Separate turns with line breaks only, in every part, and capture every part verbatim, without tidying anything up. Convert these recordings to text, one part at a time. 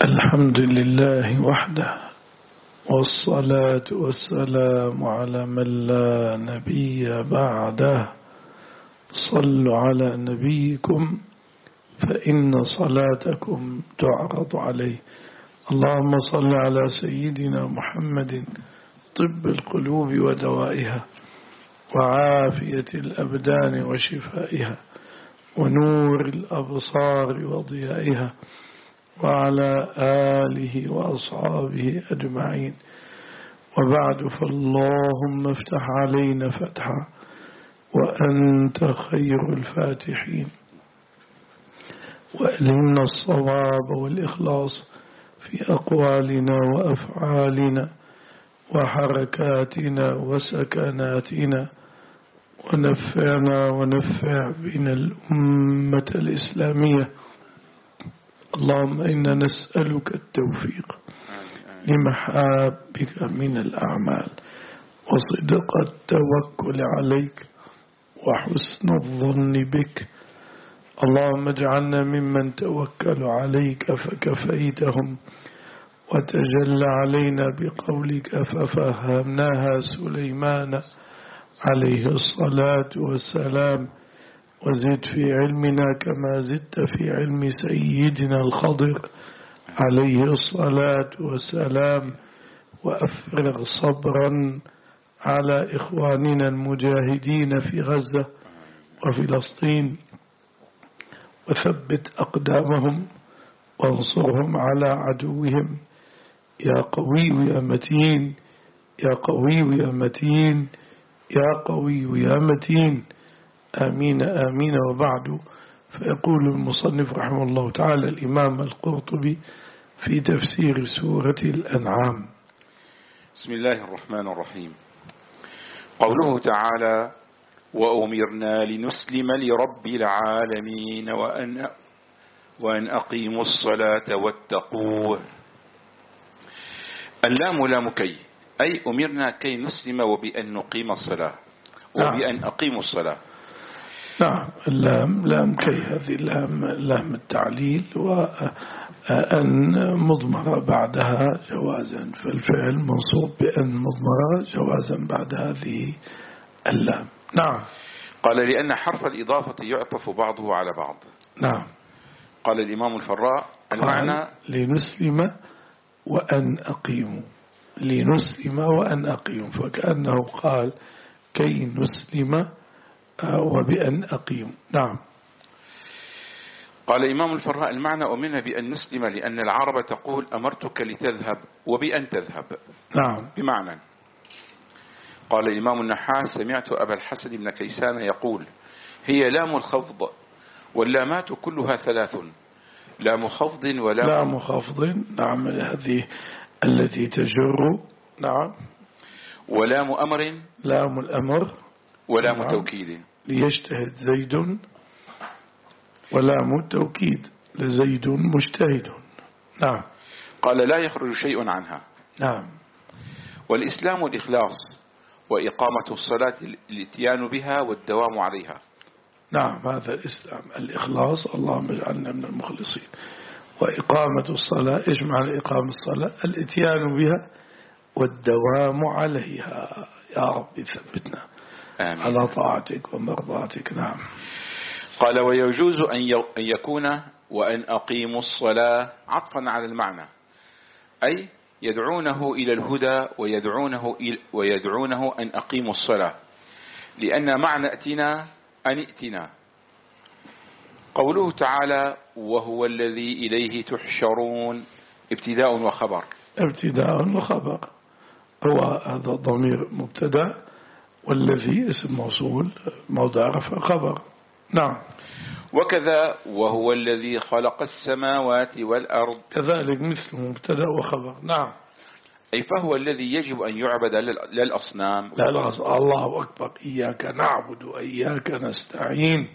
الحمد لله وحده، والصلاة والسلام على من لا نبي بعده. صلوا على نبيكم فإن صلاتكم تعرض عليه. اللهم صل على سيدنا محمد طب القلوب ودوائها، وعافية الأبدان وشفائها، ونور الأبصار وضيائها، وعلى آله وأصحابه أجمعين. وبعد، فاللهم افتح علينا فتحا وأنت خير الفاتحين، وألهمنا الصواب والإخلاص في أقوالنا وأفعالنا وحركاتنا وسكناتنا، ونفعنا ونفع بنا الأمة الإسلامية. اللهم إنا نسألك التوفيق لمحابك من الأعمال، وصدق التوكل عليك، وحسن الظن بك. اللهم اجعلنا ممن توكلوا عليك فكفيتهم، وتجلى علينا بقولك ففهمناها سليمان عليه الصلاة والسلام، وزد في علمنا كما زدت في علم سيدنا الخضر عليه الصلاة والسلام، وأفرغ صبرا على إخواننا المجاهدين في غزة وفلسطين، وثبت أقدامهم وانصرهم على عدوهم يا قوي يا متين، يا قوي يا متين، يا قوي يا متين. آمين آمين. وبعد، فيقول المصنف رحمه الله تعالى الإمام القرطبي في تفسير سورة الأنعام:
بسم الله الرحمن الرحيم. قوله تعالى: وأمرنا لنسلم لرب العالمين وأن, وأن أقيموا الصلاة واتقوه. اللام لام كي، أي أمرنا كي نسلم وبأن نقيم الصلاة وبأن أقيموا الصلاة.
نعم، اللام لام كي، هذه اللام لام التعليل، وأن مضمرة بعدها جوازا، فالفعل منصوب بأن مضمرة جوازا بعد هذه اللام. نعم.
قال: لأن حرف الإضافة يعطف بعضه على بعض.
نعم.
قال الإمام الفراء: المعنى
لنسلم وأن أقيموا، لنسلم وأن أقيموا، فكأنه قال كي نسلم وبأن أقيم. نعم.
قال الإمام الفراء: المعنى أمرنا بأن نسلم لأن العرب تقول أمرتك لتذهب وبأن تذهب.
نعم.
بمعنى. قال الإمام النحاس: سمعت أبا الحسن بن كيسان يقول: هي لام الخفض، واللامات كلها ثلاث: لام خفض ولام
لام خفض، نعم، هذه التي تجر. نعم.
ولام أمر،
لام الأمر،
ولام
نعم.
توكيد،
ليجتهد زيد، ولام التوكيد لزيد مجتهد. نعم.
قال: لا يخرج شيء عنها.
نعم.
والإسلام الإخلاص، وإقامة الصلاة الاتيان بها والدوام عليها.
نعم، هذا الإسلام الإخلاص، اللهم اجعلنا من المخلصين. وإقامة الصلاة، إيش معنى إقامة الصلاة؟ الاتيان بها والدوام عليها. يا رب ثبتنا آمين على طاعتك ومرضاتك. نعم.
قال: ويجوز أن يكون وأن أقيموا الصلاة عطفا على المعنى، أي يدعونه إلى الهدى ويدعونه, إلى ويدعونه أن أقيموا الصلاة، لأن معنى ائتنا أن ائتنا. قوله تعالى: وهو الذي إليه تحشرون، ابتداء وخبر.
ابتداء وخبر، هو هذا ضمير مبتدا، والذي اسم موصول موضع رفع خبر. نعم.
وكذا وهو الذي خلق السماوات والأرض،
كذلك مثل مبتدا وخبر. نعم.
أي فهو الذي يجب أن يعبد للأصنام.
لا لا، الله أكبر، إياك نعبد وإياك نستعين.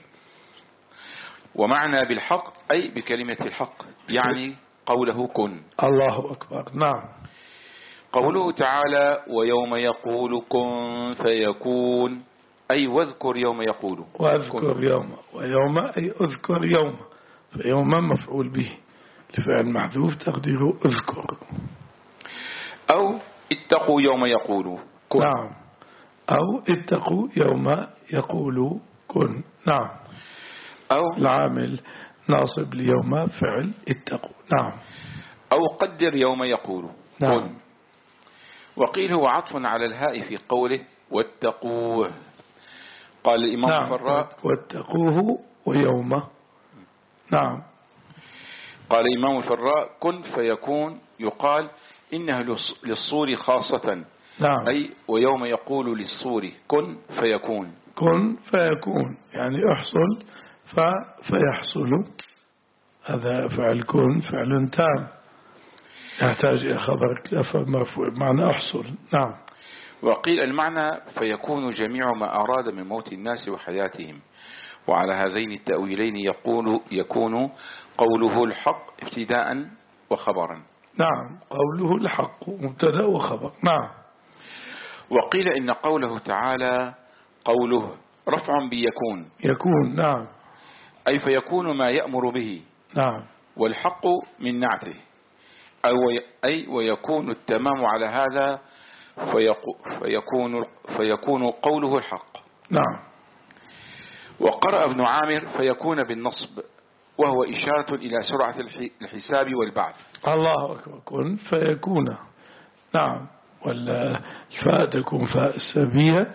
ومعنى بالحق أي بكلمة الحق، يعني قوله كن.
الله أكبر. نعم.
قوله تعالى: ويوم يقول كن فيكون، أي واذكر يوم يقول.
واذكر يوم، ويوم أي اذكر يوم، فيوم مفعول به، لفعل محذوف تقديره اذكر.
أو اتقوا يوم يقول كن.
نعم. أو اتقوا يوم يقول كن. نعم.
أو
العامل ناصب ليوم فعل اتقوا. نعم.
أو قدر يوم يقول
نعم.
كن. وقيل هو عطف على الهاء في قوله واتقوه. قال الإمام
نعم.
الفراء
واتقوه ويوم. نعم.
قال الإمام الفراء كن فيكون يقال إنه للصور خاصة.
نعم.
أي ويوم يقول للصور كن فيكون.
كن فيكون يعني احصل ف فيحصل. هذا فعل كن فعل تام يحتاج إلى خبر مرفوع معنى احصل. نعم.
وقيل المعنى فيكون جميع ما أراد من موت الناس وحياتهم. وعلى هذين التأويلين يقول يكون قوله الحق ابتداء وخبرا.
نعم. قوله الحق مبتدا وخبر. نعم.
وقيل إن قوله تعالى قوله رفع بيكون
يكون. نعم.
أي فيكون ما يأمر به.
نعم.
والحق من نعته أي ويكون التمام على هذا فيكون, فيكون قوله الحق.
نعم.
وقرأ ابن عامر فيكون بالنصب وهو إشارة إلى سرعة الحساب والبعث.
الله أكبر. كن فيكون. نعم. والفاء تكون فاء السبية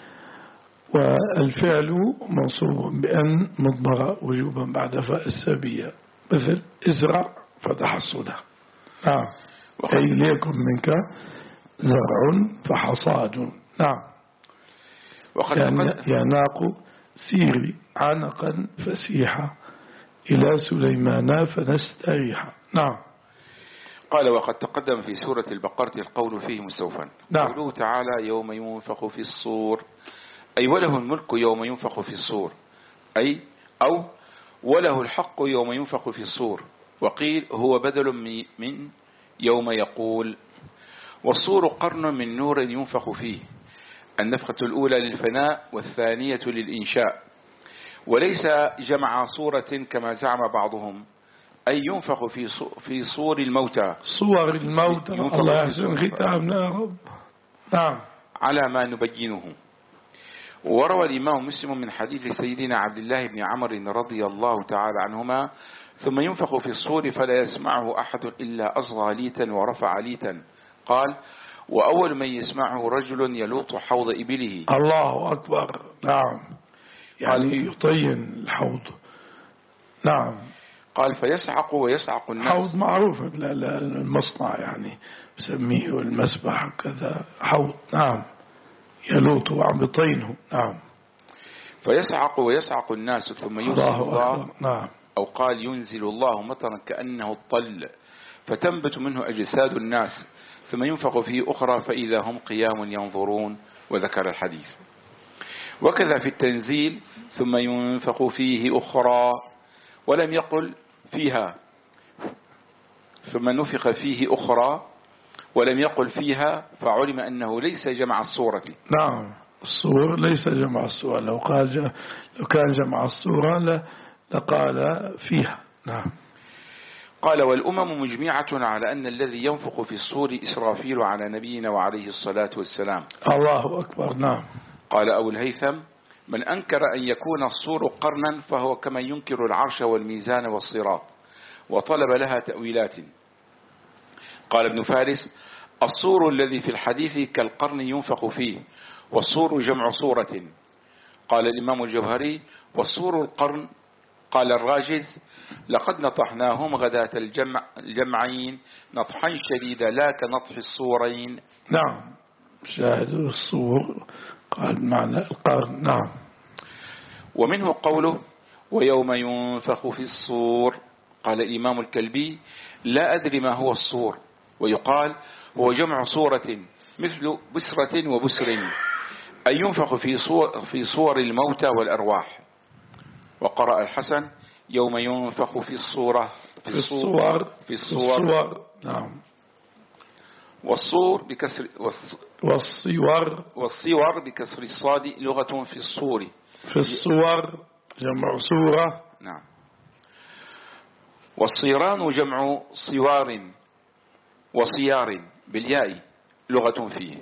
والفعل منصوب بأن مضمرة وجوبا بعد فاء السبية مثل ازرع فتحصده. نعم. أي ليكن منك زرع فحصاد. نعم. يناق سيري عنقا فسيحا إلى سليمان فنستريح. نعم.
قال وقد تقدم في سورة البقرة القول فيه مستوفا.
نعم.
قوله تعالى يوم ينفخ في الصور أي وله الملك يوم ينفخ في الصور أي أو وله الحق يوم ينفخ في الصور. وقيل هو بدل من يوم يقول. والصور قرن من نور ينفخ فيه. النفخة الأولى للفناء والثانية للإنشاء وليس جمع صورة كما زعم بعضهم أي ينفخ في في صور الموتى.
صور الموتى. الله يحسن ختامنا يا رب. نعم.
على ما نبينه. وروى الإمام مسلم من حديث سيدنا عبد الله بن عمرو رضي الله تعالى عنهما ثم ينفخ في الصور فلا يسمعه أحد إلا أصغى ليتا ورفع ليتا. قال وأول من يسمعه رجل يلوط حوض إبله.
الله أكبر. نعم. يعني يطين الحوض. نعم.
قال فيسعق ويسعق الناس.
حوض معروف المصنع يعني بسميه المسبح كذا حوض. نعم. يلوط وعم بطينه. نعم.
فيسعق ويسعق الناس ثم ينزل الله, الله
نعم.
أو قال ينزل الله مطرا كأنه الطل فتنبت منه أجساد الناس ثم ينفخ فيه أخرى فإذا هم قيام ينظرون. وذكر الحديث. وكذا في التنزيل ثم ينفخ فيه أخرى ولم يقل فيها ثم نفخ فيه أخرى ولم يقل فيها فعلم أنه ليس جمع الصورة.
نعم. الصور ليس جمع الصورة. لو قال لو كان جمع الصورة لقال فيها. نعم.
قال والأمم مجمعة على أن الذي ينفخ في الصور إسرافيل على نبينا وعليه الصلاة والسلام.
الله أكبر. نعم.
قال أبو الهيثم من أنكر أن يكون الصور قرنا فهو كمن ينكر العرش والميزان والصراط وطلب لها تأويلات. قال ابن فارس الصور الذي في الحديث كالقرن ينفخ فيه والصور جمع صورة. قال الإمام الجوهري والصور القرن. قال الراجز لقد نطحناهم غداة الجمع الجمعين نطحا شديدا لا كنطح الصورين.
نعم. شاهد الصور قال معنى القرن. نعم.
ومنه قوله ويوم ينفخ في الصور. قال الإمام الكلبي لا أدري ما هو الصور ويقال هو جمع صورة مثل بسرة وبسر أي ينفخ في صور, في صور الموتى والأرواح. وقرأ الحسن يوم ينفخ في الصورة في الصور في الصور.
نعم.
والصور بكسر
والصور
والصور بكسر الصاد لغة في الصور
في الصور جمع صورة.
نعم. والصيران جمع صوار وصيار بالياء لغة فيه.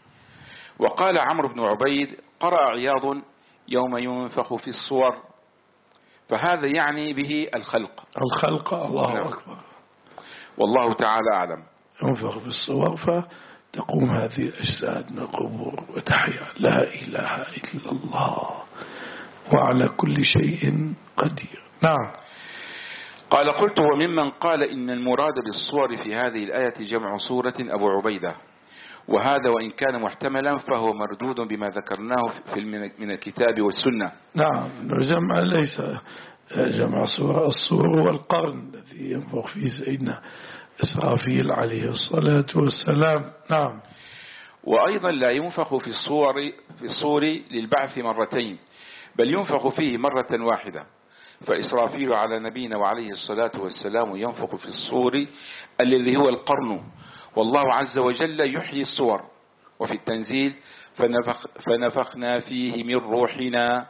وقال عمرو بن عبيد قرأ عياض يوم ينفخ في الصور، فهذا يعني به الخلق.
الخلق، الله
نعم.
أكبر.
والله تعالى أعلم.
ينفخ في الصور فتقوم هذه الأجساد من القبور وتحيا. لا إله إلا الله وعلى كل شيء قدير. نعم.
قال قلت وممن قال إن المراد بالصور في هذه الآية جمع صورة أبو عبيدة، وهذا وإن كان محتملا فهو مردود بما ذكرناه في من الكتاب والسنة.
نعم. الجمع ليس جمع صور. الصور والقرن الذي ينفخ فيه سيدنا إسرافيل عليه الصلاة والسلام. نعم.
وأيضا لا ينفخ في الصور في الصور للبعث مرتين، بل ينفخ فيه مرة واحدة. فإسرافيل على نبينا وعليه الصلاة والسلام ينفخ في الصور الذي هو القرن، والله عز وجل يحيي الصور. وفي التنزيل فنفخ فنفخنا فيه من روحنا.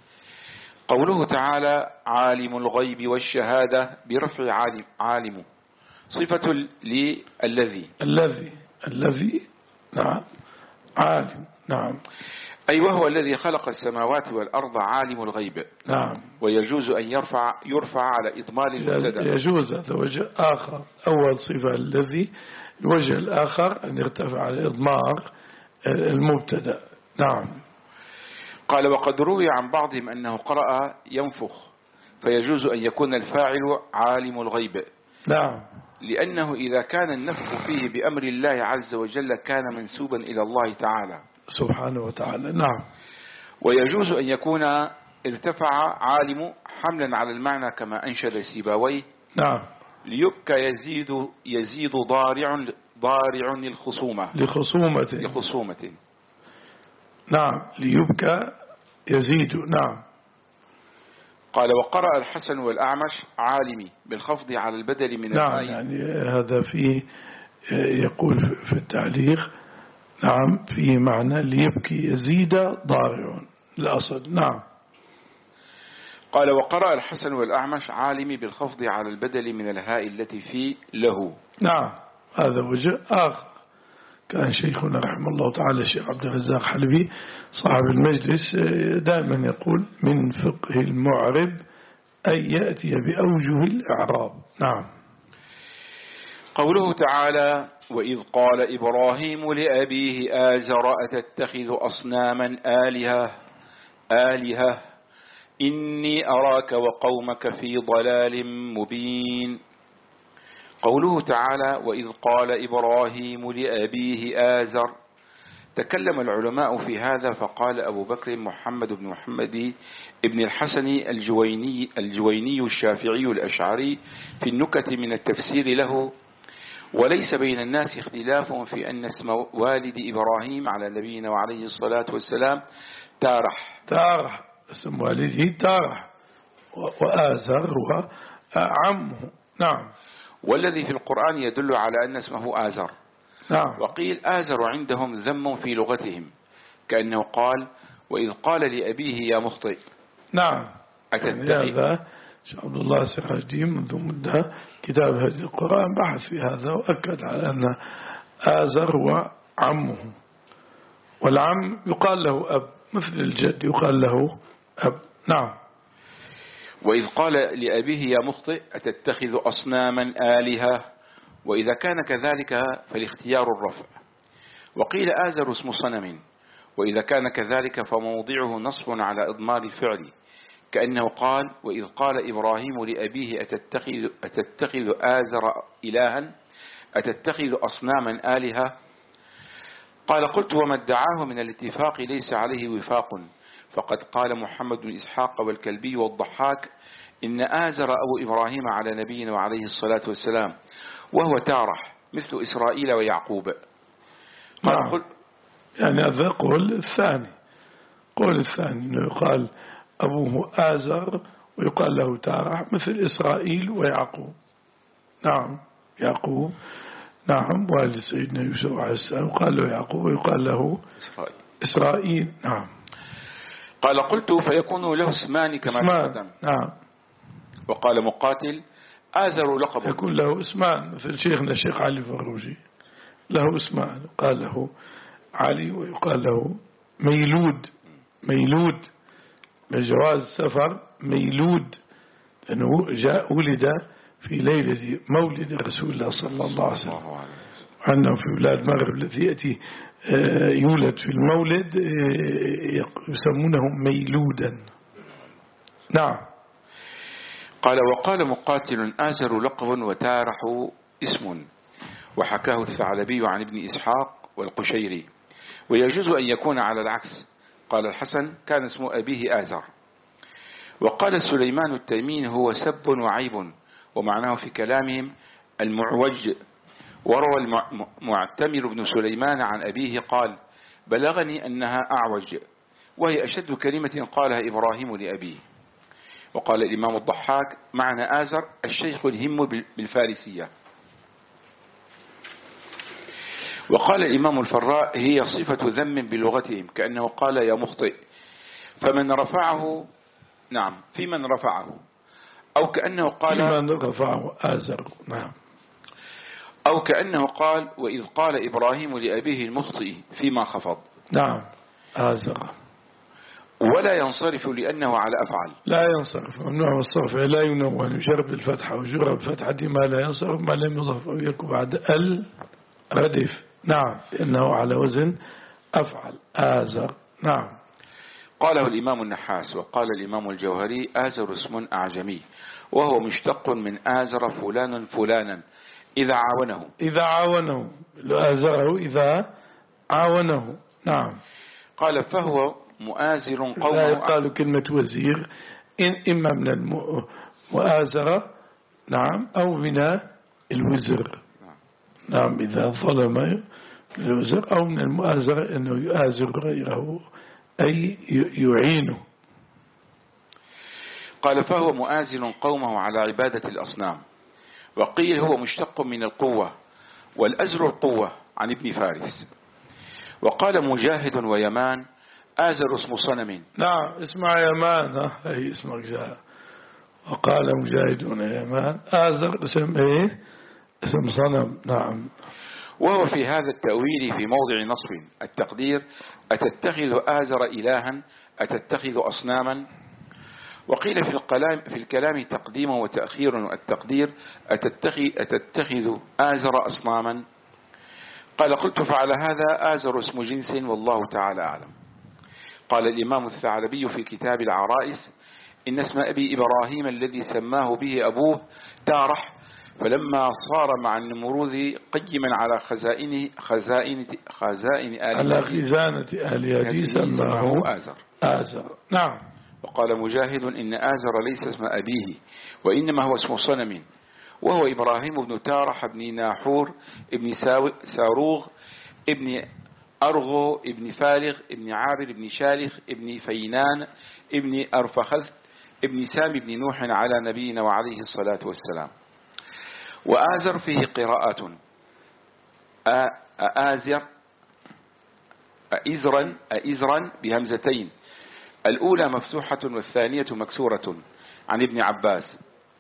قوله تعالى عالم الغيب والشهادة برفع عالم, عالم صفة للذي
الذي الذي نعم عالم. نعم.
أي وهو الذي خلق السماوات والأرض عالم الغيب.
نعم.
ويجوز أن يرفع يرفع على إضمار المبتدأ.
يجوز هذا وجه آخر. أول صفة الذي، الوجه الآخر أن يرتفع على إضمار المبتدأ. نعم.
قال وقد روي عن بعضهم أنه قرأ ينفخ، فيجوز أن يكون الفاعل عالم الغيب.
نعم.
لأنه إذا كان النفخ فيه بأمر الله عز وجل كان منسوبا إلى الله تعالى
سبحانه وتعالى. نعم.
ويجوز أن يكون ارتفع عالم حملا على المعنى كما أنشد سيباويه.
نعم.
ليبكى يزيد يزيد ضارع ضارع للخصومة
لخصومة
لخصومة.
نعم. ليبكى يزيد. نعم.
قال وقرأ الحسن والأعمش عالمي بالخفض على البدل من
نعم.
الآية.
يعني هذا فيه يقول في التعليق نعم فيه معنى ليبكي يزيد ضارع الأصل. نعم.
قال وقرأ الحسن والأعمش عالمي بالخفض على البدل من الهاء التي في له.
نعم. هذا وجه آخر. كان شيخنا رحمه الله تعالى الشيخ عبد الرزاق حلبي صاحب المجلس دائما يقول من فقه المعرب أن يأتي بأوجه الإعراب. نعم.
قوله تعالى وإذ قال إبراهيم لأبيه آزر أتتخذ أصناما آلهة آلهة إني أراك وقومك في ضلال مبين. قوله تعالى وإذ قال إبراهيم لأبيه آزر، تكلم العلماء في هذا فقال أبو بكر محمد بن محمد ابن الحسن الجويني, الجويني الشافعي الأشعري في النكت من التفسير له وليس بين الناس اختلاف في أن اسم والد إبراهيم على نبينا وعليه الصلاة والسلام تارح.
تارح اسم والده تارح وآزر وعمه. نعم.
والذي في القرآن يدل على أن اسمه آزر.
نعم.
وقيل آزر عندهم ذم في لغتهم كأنه قال وإذ قال لأبيه يا مخطئ.
نعم.
أتتخذ.
هذا شيخ عبد الله السراجي منذ مدة كتاب هذه القرآن بحث في هذا وأكد على أن آزر وعمه، والعم يقال له أب مثل الجد يقال له أب. نعم.
وإذ قال لأبيه يا مخطئ أتتخذ أصناما آلهة، وإذا كان كذلك فالاختيار الرفع. وقيل آزر اسم صنم، وإذا كان كذلك فموضعه نصب على إضمار الفعل كأنه قال وإذ قال إبراهيم لأبيه أتتخذ, أتتخذ آزر إلها أتتخذ أصناما آلهة. قال قلت وما ادعاه من الاتفاق ليس عليه وفاق، فقد قال محمد بن إسحاق والكلبي والضحاك إن آزر أبو إبراهيم على نبينا وعليه الصلاة والسلام وهو تارح مثل إسرائيل ويعقوب. قال
نعم.
قل
يعني هذا قول الثاني، قول الثاني إنه يقال أبوه آزر ويقال له تارح مثل إسرائيل ويعقوب. نعم. يعقوب نعم والد سيدنا يوسف عليه السلام يقال له يعقوب ويقال له إسرائيل, إسرائيل. نعم.
قال قلت فيكون له اسمان كما تقدم.
نعم.
وقال مقاتل آزر لقب،
يكون له اسمان، مثل شيخنا الشيخ علي فروجي له اسمان، يقال له علي ويقال له ميلود. ميلود بجواز السفر ميلود، لأنه جاء ولد في ليلة مولد رسول الله صلى الله عليه وسلم، عندنا في بلاد المغرب التي يأتي يولد في المولد يسمونه ميلودا. نعم.
قال وقال مقاتل آزر لقب وتارح اسم، وحكاه الثعلبي عن ابن إسحاق والقشيري، ويجوز أن يكون على العكس. قال الحسن كان اسم أبيه آزر. وقال سليمان التيمين هو سب وعيب، ومعناه في كلامهم المعوج. وروى المعتمر بن سليمان عن أبيه قال بلغني أنها أعوج، وهي أشد كلمة قالها إبراهيم لأبيه. وقال الإمام الضحاك معنى آزر الشيخ الهم بالفارسية. وقال الإمام الفراء هي صفة ذم بلغتهم، كأنه قال يا مخطئ، فمن رفعه نعم في من رفعه، أو كأنه قال
في من رفعه آزر. نعم.
أو كأنه قال وإذ قال إبراهيم لأبيه المخطئ فيما خفض.
نعم آزر.
ولا ينصرف لأنه على أفعل،
لا ينصرف، ممنوع الصرف، لا ينون، يجرب الفتحة وجرب الفتحة ما لا ينصرف ما لم يضف أو يكون بعد ال ردف. نعم لأنه على وزن أفعل آزر. نعم.
قاله الإمام النحاس. وقال الإمام الجوهري آزر اسم أعجمي، وهو مشتق من آزر فلان فلانا إذا عاونه.
إذا عاونه آزره إذا عاونه. نعم.
قال فهو مؤازر قومه.
لا يقال كلمة وزير إن إما من المؤازرة نعم أو من الوزر. نعم إذا ظلم الوزر، أو من المؤازرة أنه يؤازر غيره أي يعينه.
قال فهو مؤازر قومه على عبادة الأصنام. وقيل هو مشتق من القوة، والأزر القوة عن ابن فارس. وقال مجاهد ويمان آزر اسم صنم.
نعم اسمع يمان، هي اسمك جاء. وقال مجاهد ويمان آزر اسم ايه؟ اسم صنم. نعم.
وهو في هذا التأويل في موضع نصب التقدير أتتخذ آزر إلها أتتخذ أصناما. وقيل في الكلام في الكلام تقديم وتأخير التقدير أتتخذ, أتتخذ آزر أصناما. قال قلت فعلى هذا آزر اسم جنس والله تعالى أعلم. قال الإمام الثعلبي في كتاب العرائس إن اسم أبي إبراهيم الذي سماه به أبوه تارح، فلما صار مع النمروذ قيما على خزائن خزائن خزائن آلهته
على خزانة آلهته سماه
آزر.
آزر. نعم.
وقال مجاهد إن آزر ليس اسم أبيه، وإنما هو اسم صنم، وهو إبراهيم بن تارح بن ناحور ابن ساروغ ابن أرغو ابن فالغ ابن عابر ابن شالخ ابن فينان ابن أرفخذ ابن سام ابن نوح على نبينا وعليه الصلاة والسلام. وآزر فيه قراءات آزر أئزرا أئزرا بهمزتين، الأولى مفتوحة والثانية مكسورة عن ابن عباس،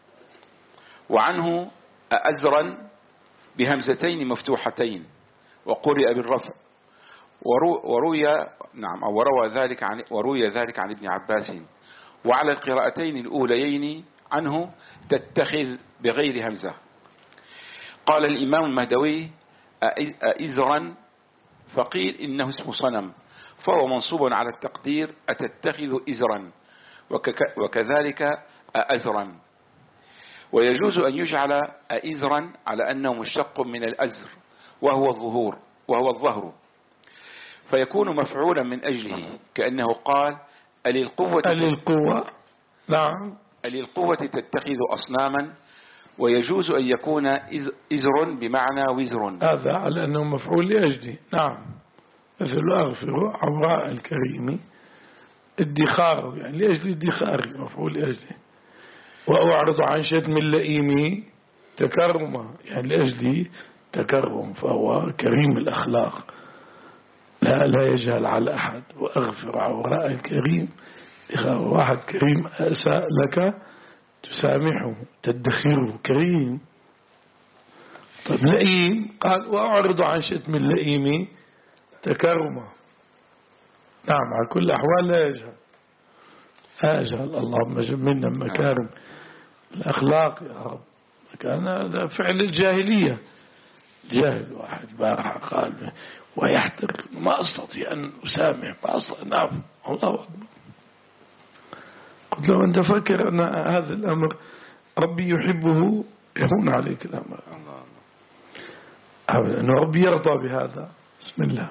وعنه أأزرا بهمزتين مفتوحتين وقرئ بالرفع. وروي نعم أو وروى ذلك عن وروي ذلك عن ابن عباس. وعلى القراءتين الأوليين عنه تتخذ بغير همزة. قال الإمام المهدوي أئزرا، فقيل إنه اسم صنم فهو منصوب على التقدير أتتخذ إزرا، وكذلك أأزرا. ويجوز أن يجعل أئزرا على أنه مشتق من الأزر وهو الظهور وهو الظهر، فيكون مفعولا من أجله، كأنه قال أللقوة
أللقوة. نعم.
أللقوة تتخذ أصناما. ويجوز أن يكون إزر بمعنى وزر،
هذا على أنه مفعول لأجله. نعم. مثل أغفر عوراء الكريم ادخار، يعني لأجل ادخار مفعول لأجله. وأعرض عن شتم اللئيم تكرم، يعني لأجل تكرم، فهو كريم الأخلاق لا لا يجهل على أحد. وأغفر عوراء الكريم، واحد كريم أساء لك تسامحه تدخره كريم. طيب لئيم، قال وأعرض عن شتم اللئيم تكرما. نعم على كل الأحوال لا يجهل، لا يجهل. اللهم جملنا مكارم الأخلاق يا رب. كان هذا فعل الجاهلية، جاهل واحد بارح قال ويحتر ما أستطيع أن أسامح، ما أستطيع. نعم الله أكبر. قلت له أنت فكر أن هذا الأمر ربي يحبه يهون عليك الأمر، أن ربي يرضى بهذا. بسم الله.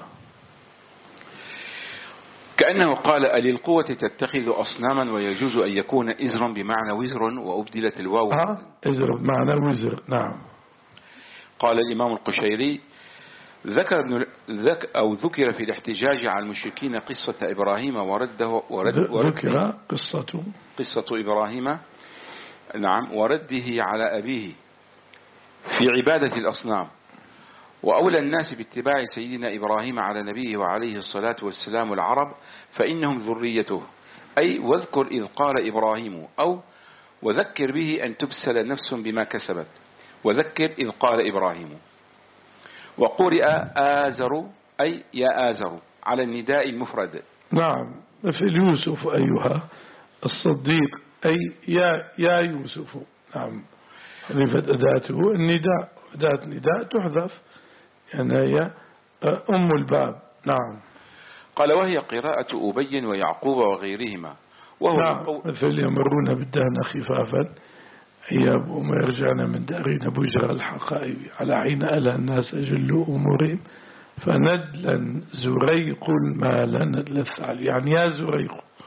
كأنه قال أللقوة تتخذ أصناما ويجوز أن يكون إزر بمعنى وزر وأبدلت الواو
ها إزر بمعنى وزر. نعم.
قال الإمام القشيري ذكر ابن ذك أو ذكر في الاحتجاج على المشركين قصة إبراهيم ورده ورد
ذكر قصة
قصة إبراهيم نعم ورده على أبيه في عبادة الأصنام، وأولى الناس باتباع سيدنا إبراهيم على نبيه وعليه الصلاة والسلام العرب فإنهم ذريته، أي واذكر إذ قال إبراهيم، أو وذكر به أن تبسل نفس بما كسبت، وذكر إذ قال إبراهيم. وقرئ آزر أي يا آزر على النداء المفرد.
نعم مثل يوسف أيها الصديق أي يا يا يوسف. نعم حذفت أداته النداء، أداة نداء تحذف يعني هي أم الباب. نعم.
قال وهي قراءة أبي ويعقوب وغيرهما، وهو
نعم مثل يمرون بالدهن خفافا إياب ما يرجعن من دارين بجرى الحقائب على عين ألا الناس أجلوا أمورهم فندلا زريق المال ندل الثعل، يعني يا زريق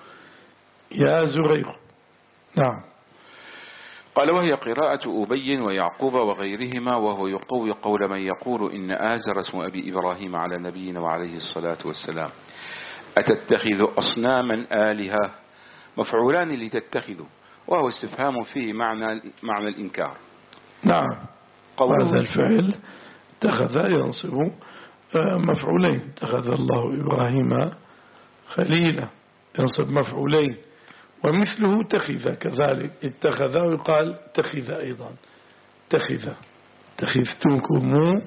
يا زريق. نعم.
قال وهي قراءة أبي ويعقوب وغيرهما، وهو يقوي قول من يقول إن آزر اسم أبي إبراهيم على نبينا وعليه الصلاة والسلام. أتتخذ أصناما آلهة مفعولان لتتخذوا، وهو استفهام فيه معنى معنى الإنكار.
نعم هذا الفعل اتخذ ينصب مفعولين، اتخذ الله إبراهيم خليلا ينصب مفعولين، ومثله تخذ كذلك اتخذ ويقال تخذ أيضا تخذ تخذتكم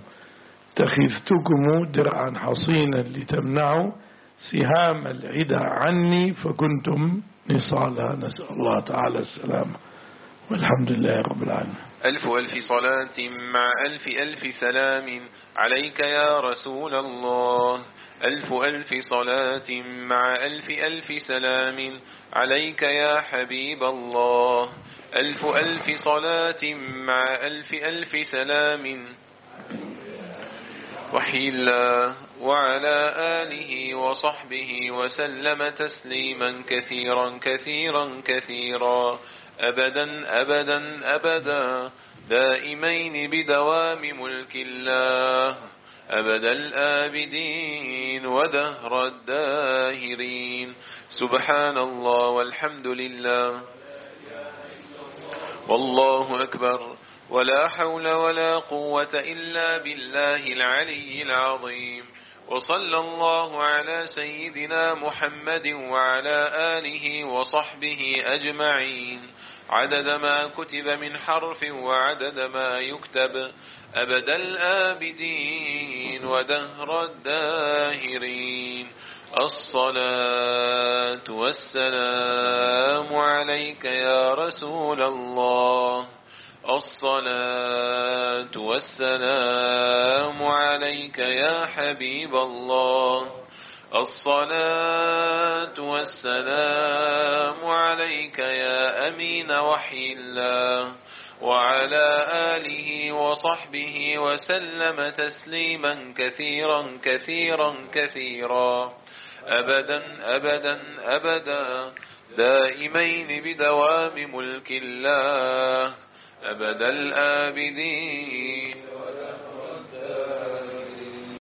تخذتكم درعا حصينا لتمنعوا سهام العدا عني فكنتم نصالها. نسأل الله تعالى السلامة والحمد لله رب العالمين.
ألف ألف صلاة مع ألف ألف سلام عليك يا رسول الله. ألف ألف صلاة مع ألف ألف سلام عليك يا حبيب الله. ألف ألف صلاة مع ألف ألف سلام وحي الله وعلى آله وصحبه وسلم تسليما كثيرا كثيرا كثيرا أبدا أبدا أبدا دائمين بدوام ملك الله أبد الآبدين ودهر الداهرين. سبحان الله والحمد لله والله أكبر ولا حول ولا قوة إلا بالله العلي العظيم. وصلى الله على سيدنا محمد وعلى آله وصحبه أجمعين عدد ما كتب من حرف وعدد ما يكتب أبد الآبدين ودهر الداهرين. الصلاة والسلام عليك يا رسول الله. الصلاة والسلام عليك يا حبيب الله. الصلاة والسلام عليك يا أمين وحي الله وعلى آله وصحبه وسلم تسليما كثيرا كثيرا كثيرا أبدا أبدا أبدا دائمين بدوام ملك الله أبد الآبدين.